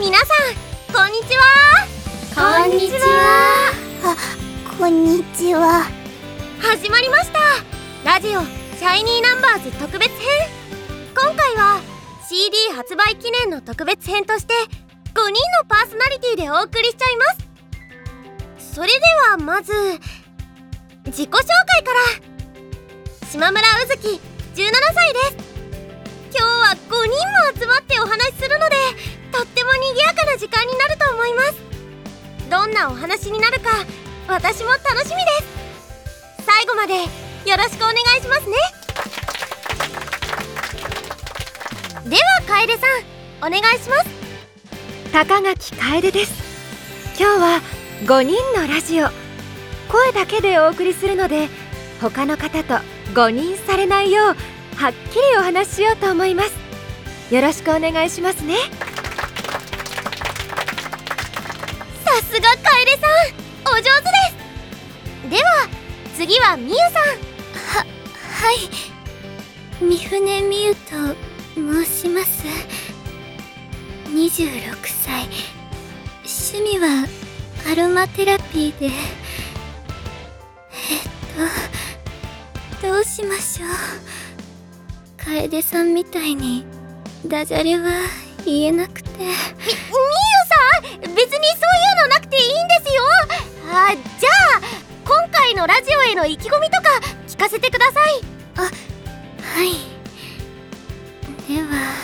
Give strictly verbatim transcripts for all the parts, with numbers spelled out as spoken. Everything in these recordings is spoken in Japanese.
皆さんこんにちは。 こんにちは。 あ、こんにちは。 始まりました、ラジオシャイニーナンバーズ特別編。今回は シーディー 発売記念の特別編としてごにんのパーソナリティでお送りしちゃいます。それではまず自己紹介から。島村うずきじゅうななさいです。今日はごにんも集まってお話しするのでとっても賑やかな時間になると思います。どんなお話になるか私も楽しみです。最後までよろしくお願いしますね。では楓さんお願いします。 高垣楓です。今日はごにんのラジオ、声だけでお送りするので他の方と誤認されないようはっきりお話ししようと思います。よろしくお願いしますね。 さすが楓さんお上手です。では次はみゆさん。 は、はい三船美優と申します。にじゅうろくさい、趣味はアロマテラピーで、えっとどうしましょう。楓さんみたいにダジャレは言えなくて。み、みゆさん、別にそういうのなくていいんですよ。あ、じゃあ今回のラジオへの意気込みとか聞かせてください。あ、はい。では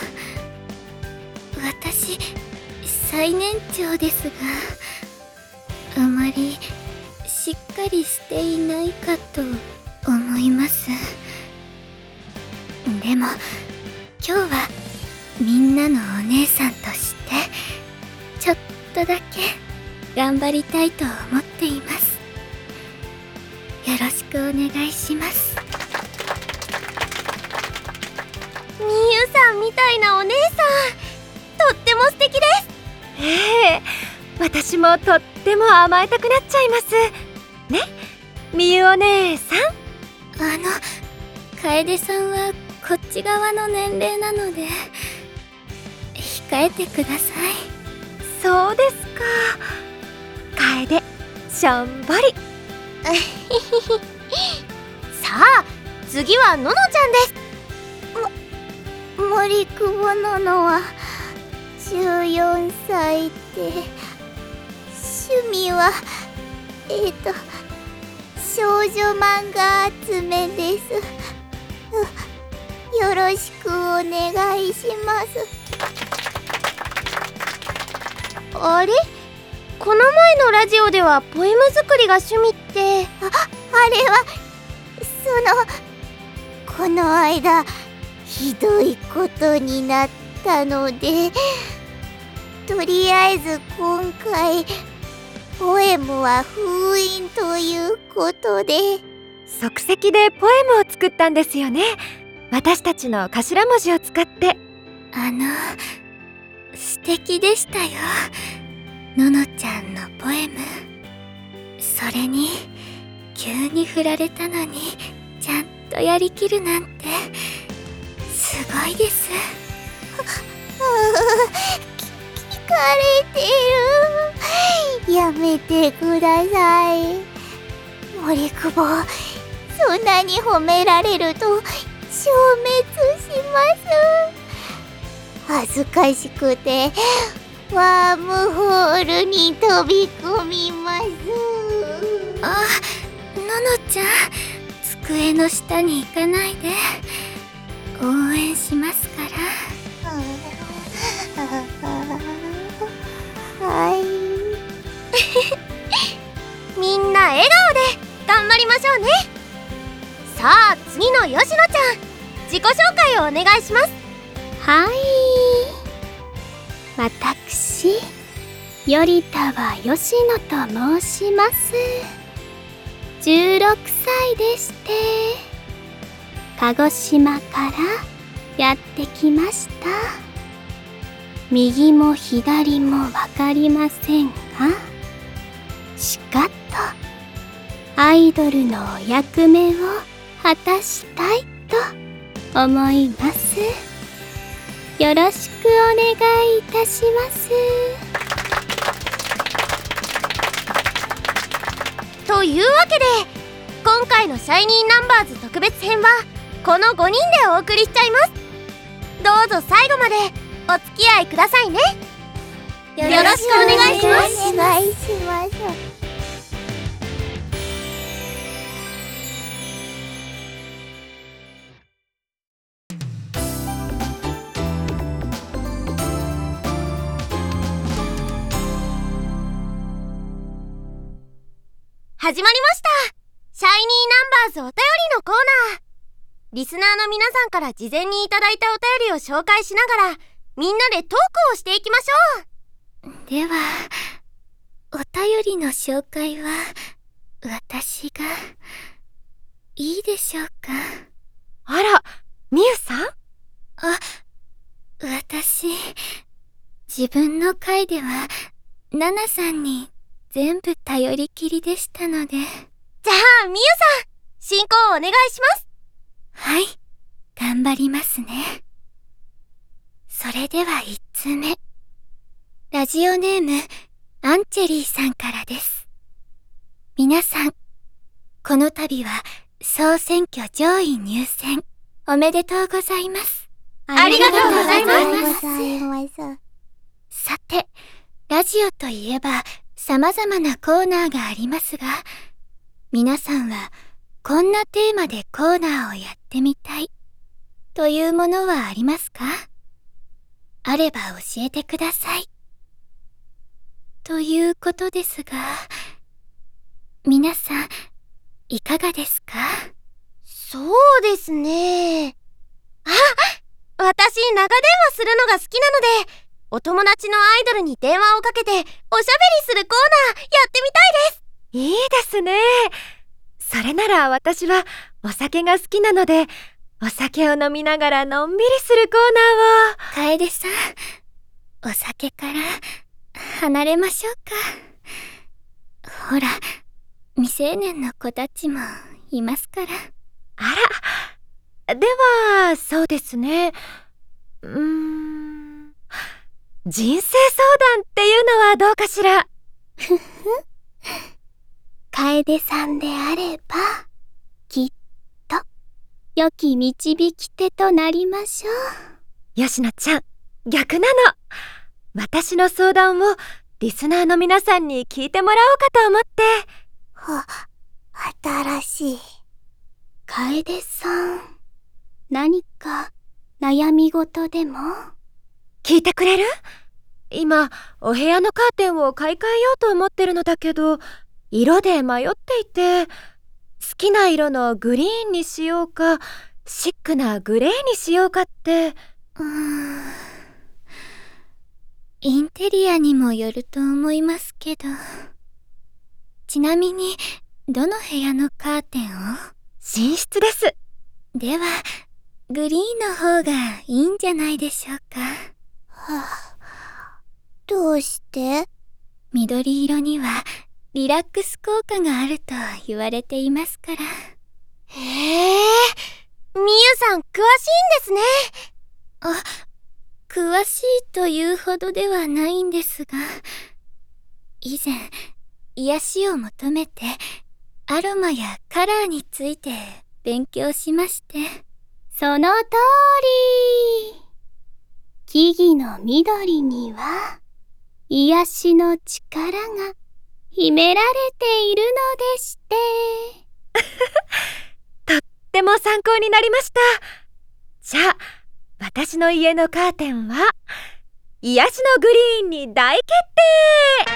私最年長ですがあまりしっかりしていないかと思います。でも今日はみんなのお姉さんとしてちょっとだけ頑張りたいと思っています。よろしくお願いします。みゆさんみたいなお姉さんとっても素敵です。 ええ、私もとっても甘えたくなっちゃいますね、みゆお姉さん。 あの楓さんはこっち側の年齢なので控えてください。 そうですか。楓しょんぼりさあ次はののちゃんです。 森久保ののはじゅうよんさいで、趣味はえっと少女漫画集めです。よろしくお願いします。 あれ、この前のラジオではポエム作りが趣味って。 あ、あれはそのこの間ひどいことになったので、とりあえず今回ポエムは封印ということで。 即席でポエムを作ったんですよね、私たちの頭文字を使って。 あの素敵でしたよ、ののちゃんのポエム。それに急に振られたのにちゃんとやりきるなんてすごいです。聞かれてる。やめてください。森久保、そんなに褒められると消滅します。恥ずかしくてワームホールに飛び込みます。あ、ののちゃん、机の下に行かないで。応援しますから。はい。 みんな笑顔で頑張りましょうね。さあ次の吉野ちゃん、自己紹介をお願いします。 はい、私頼田は吉野と申します。じゅうろくさいでして、鹿児島からやってきました。右も左もわかりませんが、しかとアイドルのお役目を果たしたいと思います。 よろしくお願いいたします。 というわけで今回のシャイニーナンバーズ特別編はこのごにんでお送りしちゃいます。どうぞ最後までお付き合いくださいね。よろしくお願いします。 お願いします。 始まりました。シャイニーナンバーズお便りのコーナー。リスナーの皆さんから事前にいただいたお便りを紹介しながらみんなでトークをしていきましょう。 では、お便りの紹介は私がいいでしょうか。 あら、みゆさん？ あ、私、自分の回ではナナさんに全部頼りきりでしたので。 じゃあみゆさん、進行お願いします。 はい、頑張りますね。それではいっつうめ。ラジオネーム、アンチェリーさんからです。皆さん、この度は総選挙上位入選、おめでとうございます。 ありがとうございます。 ありがとうございます。さて、ラジオといえば様々なコーナーがありますが、皆さんはこんなテーマでコーナーをやってみたいというものはありますか？あれば教えてください。ということですが、皆さんいかがですか？ そうですね。あ、私長電話するのが好きなので、お友達のアイドルに電話をかけておしゃべりするコーナーやってみたいです。 いいですね。それなら私はお酒が好きなので、お酒を飲みながらのんびりするコーナーを。 楓さん、お酒から離れましょうか。ほら、未成年の子たちもいますから。 あら、ではそうですね。うーん、人生相談っていうのはどうかしら。 ふふ楓さんであればきっと良き導き手となりましょう。 吉野ちゃん、逆なの。私の相談をリスナーの皆さんに聞いてもらおうかと思って。 は、新しい。楓さん、何か悩み事でも？ 聞いてくれる？今お部屋のカーテンを買い替えようと思ってるのだけど、色で迷っていて、好きな色のグリーンにしようかシックなグレーにしようかって。 うーん、インテリアにもよると思いますけど。ちなみにどの部屋のカーテンを？ 寝室です。 ではグリーンの方がいいんじゃないでしょうか。はあ、どうして？緑色にはリラックス効果があると言われていますから。 へえ、みゆさん詳しいんですね。 あ、詳しいというほどではないんですが、以前癒しを求めてアロマやカラーについて勉強しまして。その通り。木々の緑には癒しの力が秘められているのでして。 とっても参考になりました。じゃあ私の家のカーテンは癒しのグリーンに大決定。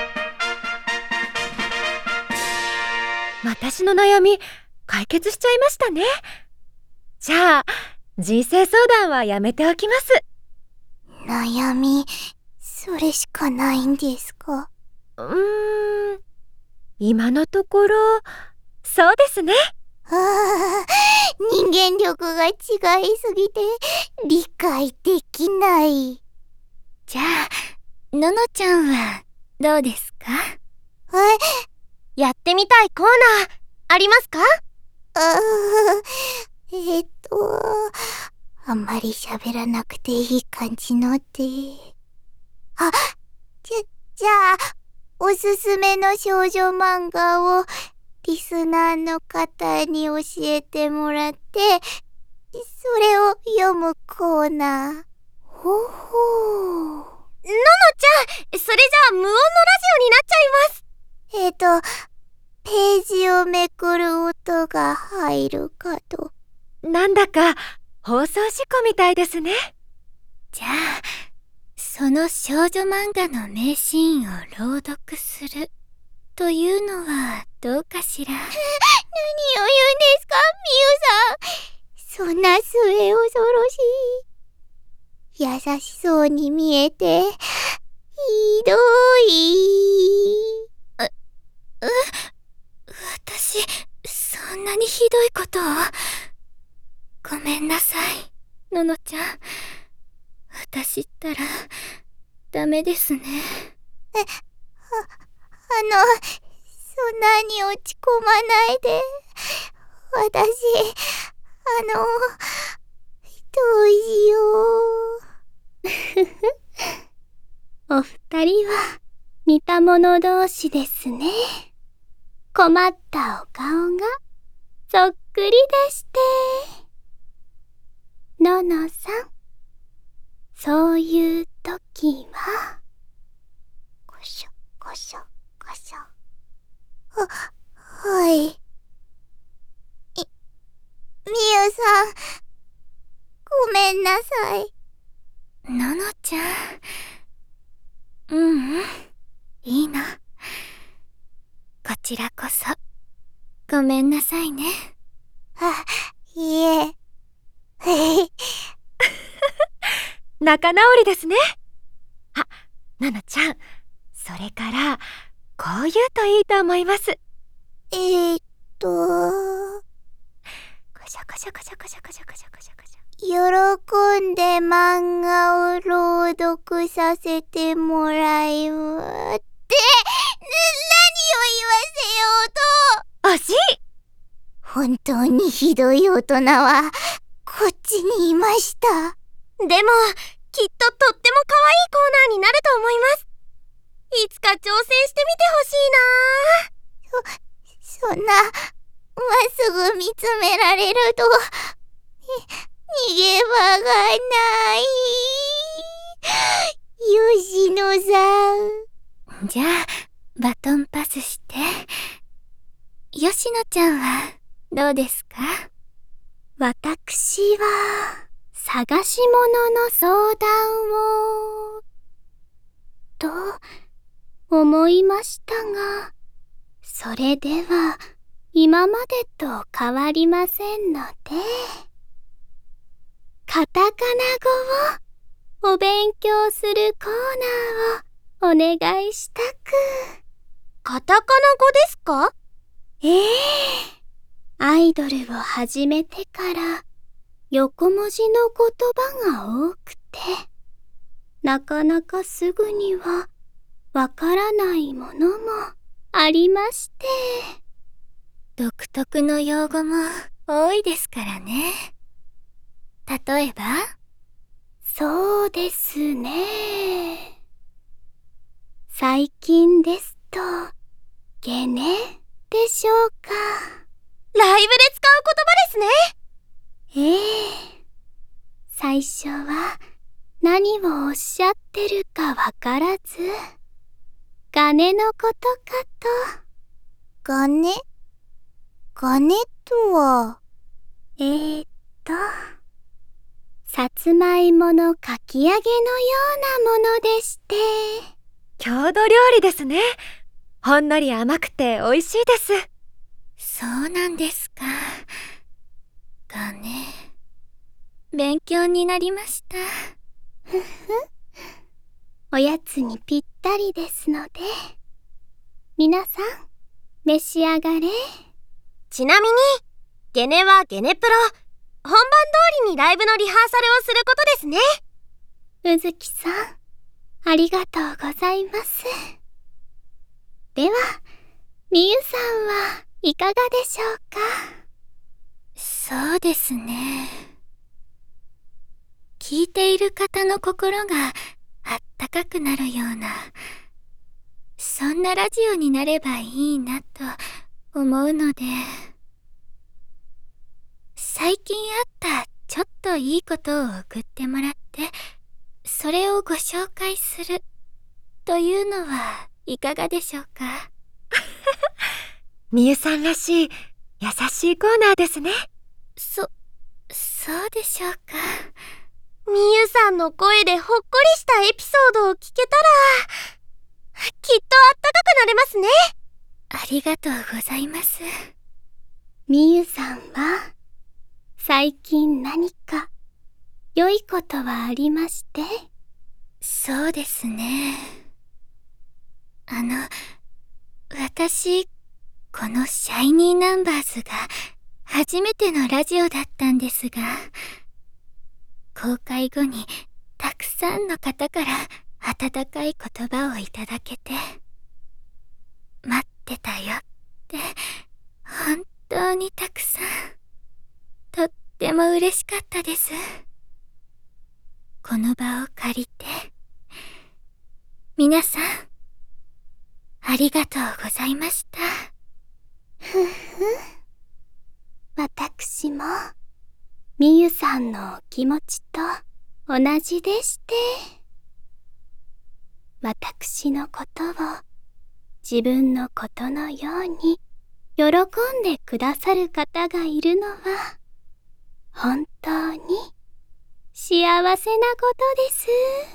私の悩み解決しちゃいましたね。じゃあ人生相談はやめておきます。 悩み、それしかないんですか？ うーん、今のところそうですね。 ああ、人間力が違いすぎて理解できない。じゃあののちゃんはどうですか？ え、やってみたいコーナーありますか？ あーえっとあんまり喋らなくていい感じので。あ、じゃ、じゃあ、おすすめの少女漫画をリスナーの方に教えてもらって、それを読むコーナー。ほほー。ののちゃん、それじゃあ無音のラジオになっちゃいます。 えっと、ページをめくる音が入るかと。 なんだか放送事故みたいですね。 じゃあ、その少女漫画の名シーンを朗読するというのはどうかしら。何を言うんですか、みゆさん。そんな末恐ろしい。優しそうに見えて、ひどい。う、う、私、そんなにひどいことを。ごめんなさい、ののちゃん。私ったら、ダメですね。え、あ、あの、そんなに落ち込まないで。私、あの、どうしよう。お二人は、似た者同士ですね。困ったお顔が、そっくりでして。ののさん、そういう時は、こしょ、こしょ、こしょ。は、はい。い、みゆさん、ごめんなさい。ののちゃん。ううん、いいの。こちらこそ、ごめんなさいね。あ、いえ。 仲直りですね。あ、ななちゃん、それからこう言うといいと思います。 えーっと、 こしょこしょこしょこしょこしょこしょこしょこしょ。 喜んで漫画を朗読させてもらいまって、何を言わせようと。 惜しい。 本当にひどい大人はこっちにいました。 でも、きっととっても可愛いコーナーになると思います。いつか挑戦してみてほしいな。 そ、そんな、まっすぐ見つめられると、逃げ場がない。吉野さん。じゃあ、バトンパスして。吉野ちゃんは、どうですか？私は、探し物の相談を、と、思いましたが、それでは、今までと変わりませんので、カタカナ語をお勉強するコーナーをお願いしたく。 カタカナ語ですか？ ええ。アイドルを始めてから横文字の言葉が多くて、なかなかすぐにはわからないものもありまして。独特の用語も多いですからね。例えば、そうですね。最近ですと、ゲネでしょうか。 ライブで使う言葉ですね。 ええ。最初は何をおっしゃってるかわからず、ガネのことかと。ガネ？ガネとは、えーっと、さつまいものかき揚げのようなものでして。 郷土料理ですね。ほんのり甘くて美味しいです。 そうなんですか。ガネ、勉強になりました。ふふ。おやつにぴったりですので、皆さん、召し上がれ。 ちなみに、ゲネはゲネプロ。本番通りにライブのリハーサルをすることですね。 うずきさん、ありがとうございます。では、みゆさんはいかがでしょうか？そうですね。 ている方の心があったかくなるような、そんなラジオになればいいなと思うので、最近あったちょっといいことを送ってもらって、それをご紹介するというのはいかがでしょうか。 みゆさんらしい優しいコーナーですね。 そ、そうでしょうか。 みゆさんの声でほっこりしたエピソードを聞けたら、きっとあったかくなれますね。 ありがとうございます。みゆさんは最近何か良いことはありまして？そうですね。あの、私、このシャイニーナンバーズが初めてのラジオだったんですが、公開後にたくさんの方から温かい言葉をいただけて、待ってたよって本当にたくさん、とっても嬉しかったです。この場を借りて、皆さんありがとうございました。ふふ、私もみゆさんのお気持ちと同じでして、私のことを自分のことのように喜んでくださる方がいるのは本当に幸せなことです。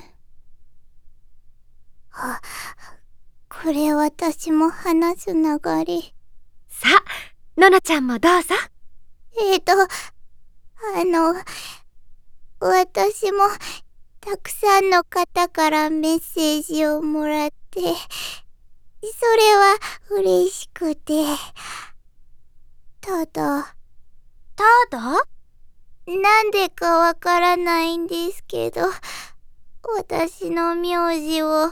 あ、これ私も話す流れ。 さあ、ののちゃんもどうぞ。 えーと、あの、私もたくさんの方からメッセージをもらって、それは嬉しくて、ただ、 ただ？ なんでかわからないんですけど、私の名字を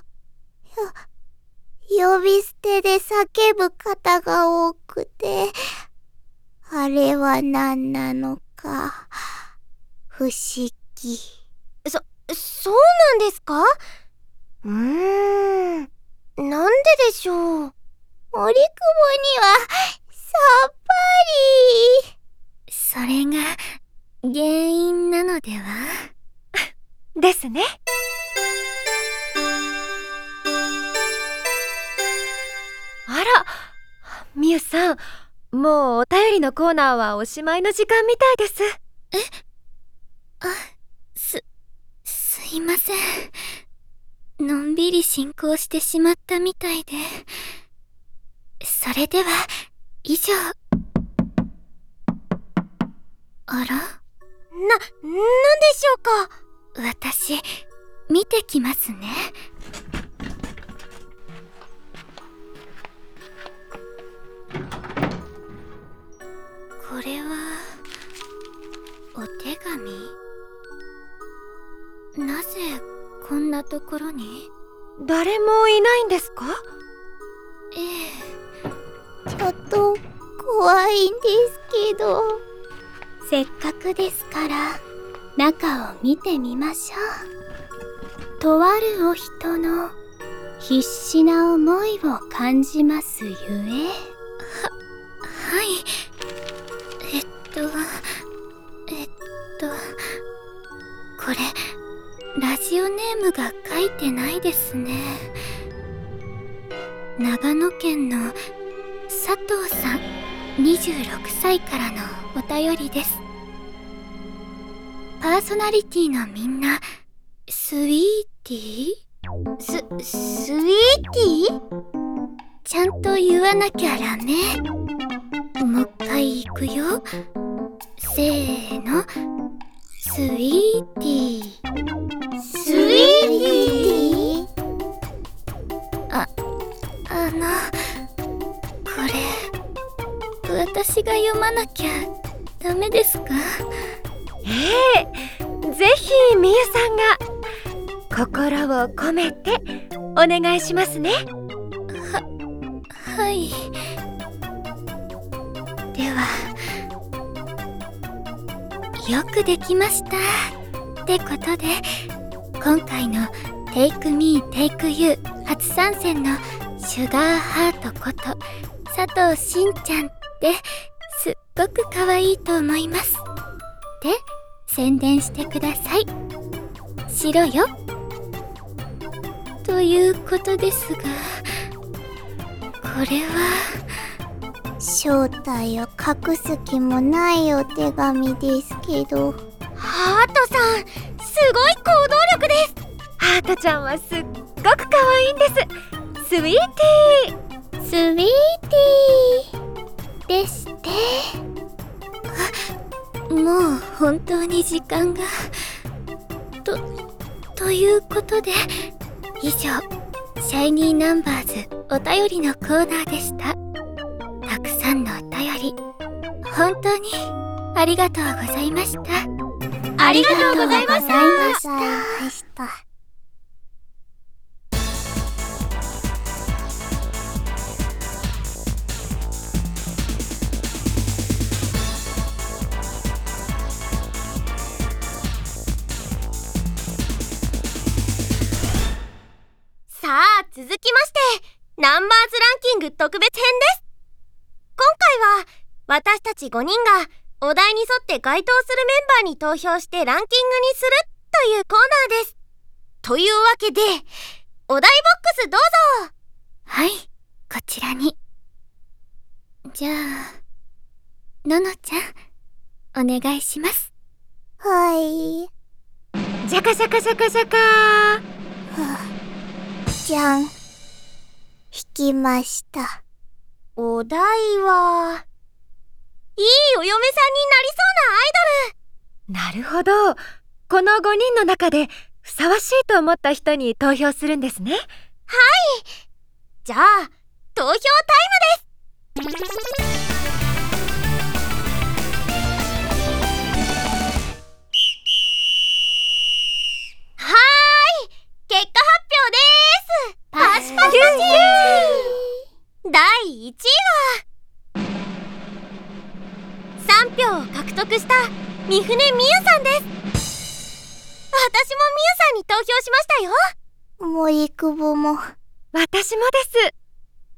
呼び捨てで叫ぶ方が多くて、あれは何なのか不思議。 そ、そうなんですか？うーん、なんででしょう。 森久保にはさっぱり。それが原因なのでは？ ですね。あら、みゆさん、もうお便りのコーナーはおしまいの時間みたいです。 え？あ、す、すいません。のんびり進行してしまったみたいで。それでは、以上。あら？な、 なんでしょうか？ 私、見てきますね。これは、お手紙？なぜこんなところに？ 誰もいないんですか？ ええ、ちょっと怖いんですけど、せっかくですから中を見てみましょう。とあるお人の必死な思いを感じますゆえ。は、はい。えっと、えっと、これ、ラジオネームが書いてないですね。長野県の佐藤さん、にじゅうろくさいからのお便りです。パーソナリティのみんな、スイーティー？ す、スイーティー？ ちゃんと言わなきゃダメ。もう一回行くよ。せーの。スイーティー。 スイーティー？ あ、あの、これ、私が読まなきゃダメですか？ ええ、ぜひみゆさんが心を込めてお願いしますね。 は、はい。では、よくできました。 ってことで、今回の Take Me Take You 初参戦のシュガーハートこと佐藤しんちゃんってすっごく可愛いと思います。で、宣伝してください。しろよ。ということですが、これは正体を隠す気もないお手紙ですけど。 ハートさん、すごい行動力です。 ハートちゃんはすっごく可愛いんです。スイーティースイーティーですって。あ、もう本当に時間が。と、ということで、以上、シャイニーナンバーズお便りのコーナーでした。たくさんのお便り、本当にありがとうございました。 ありがとうございました。さあ、続きましてナンバーズランキング特別編です。今回は私たちごにんがお題に沿って該当するメンバーに投票してランキングにするというコーナーです。というわけで、お題ボックスどうぞ。 はい、こちらに。じゃあ、ののちゃん、お願いします。はい。 ジャカジャカジャカジャカー。 はあ、じゃん。引きました。 お題は、いいお嫁さんになりそうなアイドル。 なるほど。このごにんの中でふさわしいと思った人に投票するんですね。はい。 じゃあ、投票タイムです。はーい、結果発表です。パシパシパシ。だいいちいはさんぴょうを獲得した三船美優さんです。私も美優さんに投票しましたよ。 森久保も。 私もです。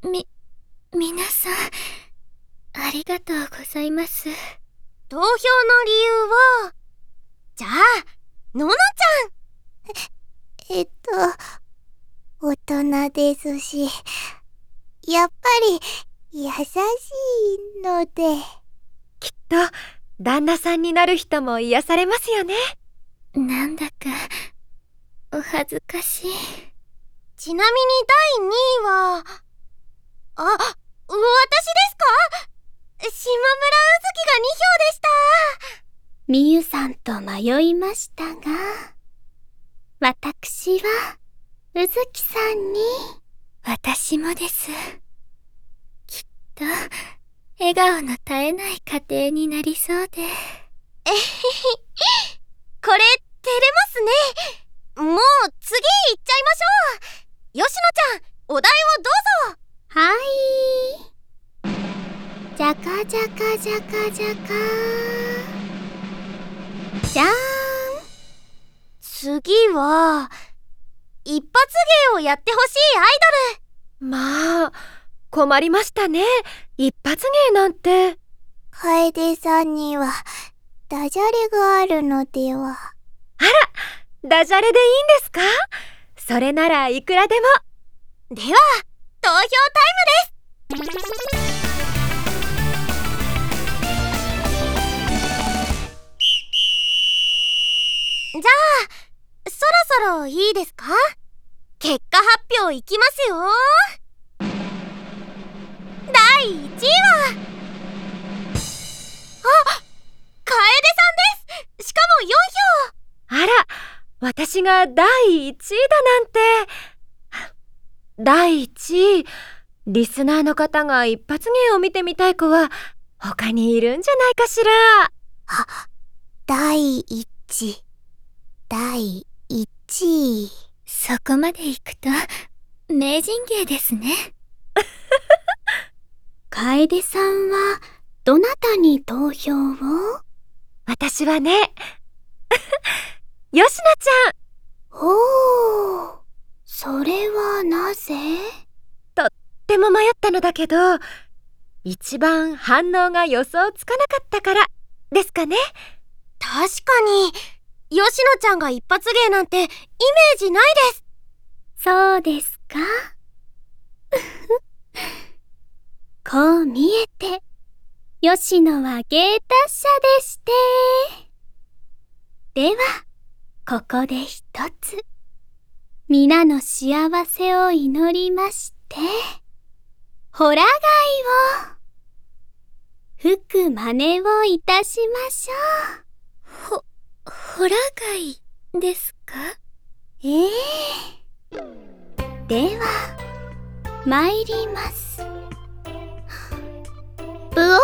み、皆さん、ありがとうございます。 投票の理由は、じゃあ、ののちゃん。 えっと、大人ですし、やっぱり優しいので。 きっと旦那さんになる人も癒されますよね。 なんだかお恥ずかしい。 ちなみにだいにいは、あ、私ですか？島村うずきがにひょうでした。 みゆさんと迷いましたが、私はうずきさんに。私もです。きっと笑顔の絶えない家庭になりそうで。えへへ、 これ照れますね。もう次行っちゃいましょう。吉野ちゃん、お題をどうぞ。 はい。じゃかじゃかじゃかじゃかじゃーん。 次は一発芸をやってほしいアイドル。 まあ、困りましたね。一発芸なんて。 楓さんにはダジャレがあるのでは。 あら、ダジャレでいいんですか？それならいくらでも。 では、投票タイムです。じゃあ、そろそろいいですか？結果発表いきますよ。だいいちいは、あ、楓さんです。しかもよんひょう。 あら、私がだいいちいだなんて。だいいちい、リスナーの方が一発芸を見てみたい子は他にいるんじゃないかしら。 あ、だいいち、だいいちい。そこまで行くと名人芸ですね。楓さんはどなたに投票を？ 私はね吉野ちゃん。 おー、それはなぜ？ とっても迷ったのだけど、一番反応が予想つかなかったからですかね。 確かに吉野ちゃんが一発芸なんてイメージないです。 そうですか。こう見えて吉野は芸達者でして。ではここで一つ皆の幸せを祈りまして、ホラ貝を吹く真似をいたしましょう。ほ、ホラ貝ですか？ええー、では参ります。ブオー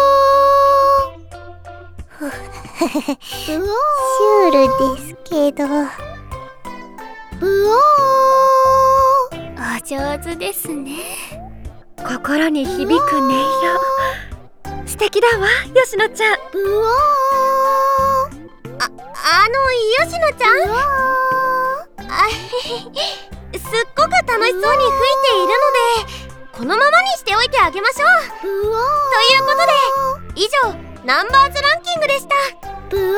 ブオーシュールですけど、ブオーお上手ですね。 心に響く音色、素敵だわ、吉野ちゃん。 ブオーあ、あの吉野ちゃん、あへへ、すっごく楽しそうに吹いているのでこのままにしておいてあげましょう。ということで以上ナンバーズランキングでした。 ブオー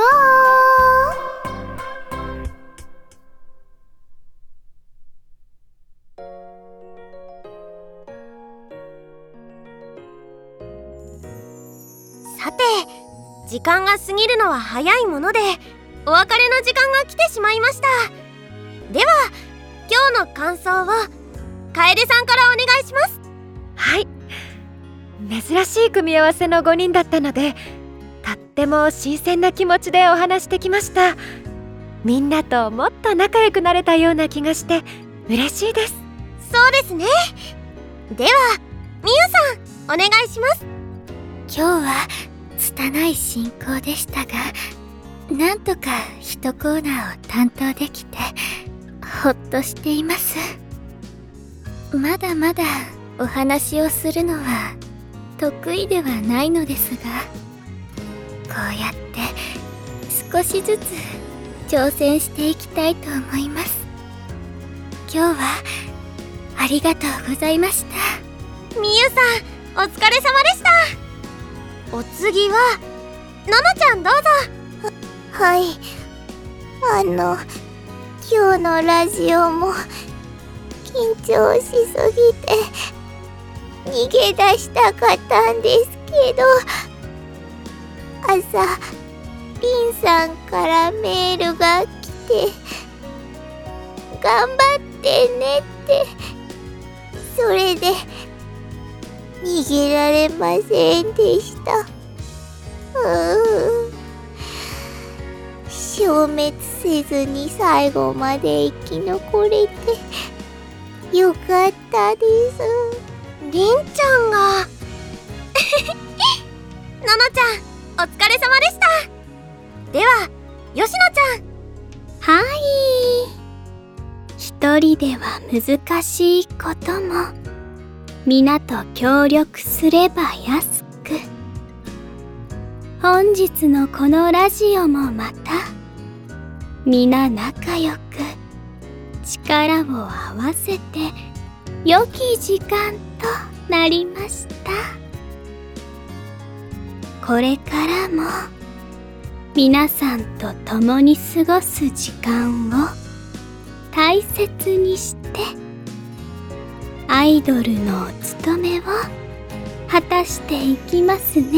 さて、時間が過ぎるのは早いものでお別れの時間が来てしまいました。では今日の感想を楓さんからお願いします。 はい、珍しい組み合わせのごにんだったので、とっても新鮮な気持ちでお話してきました。みんなともっと仲良くなれたような気がして嬉しいです。 そうですね。ではみゆさんお願いします。 今日は拙い進行でしたが、なんとか一コーナーを担当できてほっとしています。まだまだお話をするのは得意ではないのですが、こうやって少しずつ挑戦していきたいと思います。今日はありがとうございました。 みゆさんお疲れ様でした。お次はののちゃんどうぞ。 は、はい。あの、今日のラジオも緊張しすぎて逃げ出したかったんですけど、朝リンさんからメールが来て、頑張ってねって、それで逃げられませんでした。うーん、消滅せずに最後まで生き残れてよかったです。 りんちゃんがののちゃんお疲れ様でした。では吉野ちゃん。 はい、一人では難しいことも皆と協力すれば安く、本日のこのラジオもまた皆仲良く力を合わせて良き時間となりました。これからも皆さんと共に過ごす時間を大切にしてアイドルのお務めを果たしていきますね。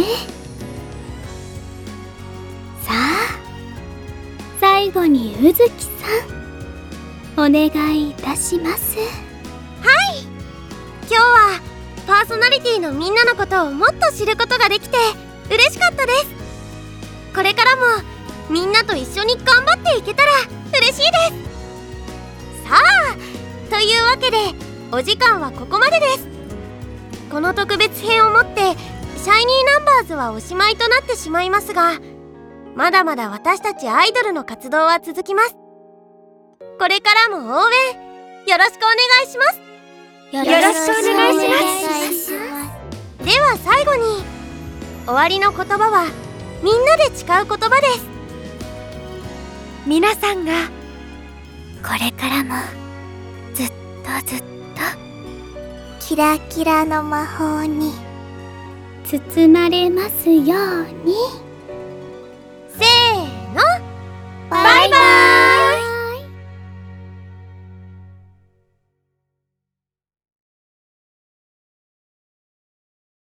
さあ、最後にうずきさんお願いいたします。 はい、今日はパーソナリティのみんなのことをもっと知ることができて嬉しかったです。これからもみんなと一緒に頑張っていけたら嬉しいです。さあ、というわけでお時間はここまでです。この特別編をもってシャイニーナンバーズはおしまいとなってしまいますが、まだまだ私たちアイドルの活動は続きます。これからも応援よろしくお願いします。 よろしくお願いします。 では最後に終わりの言葉はみんなで誓う言葉です。 皆さんがこれからもずっとずっとキラキラの魔法に包まれますように。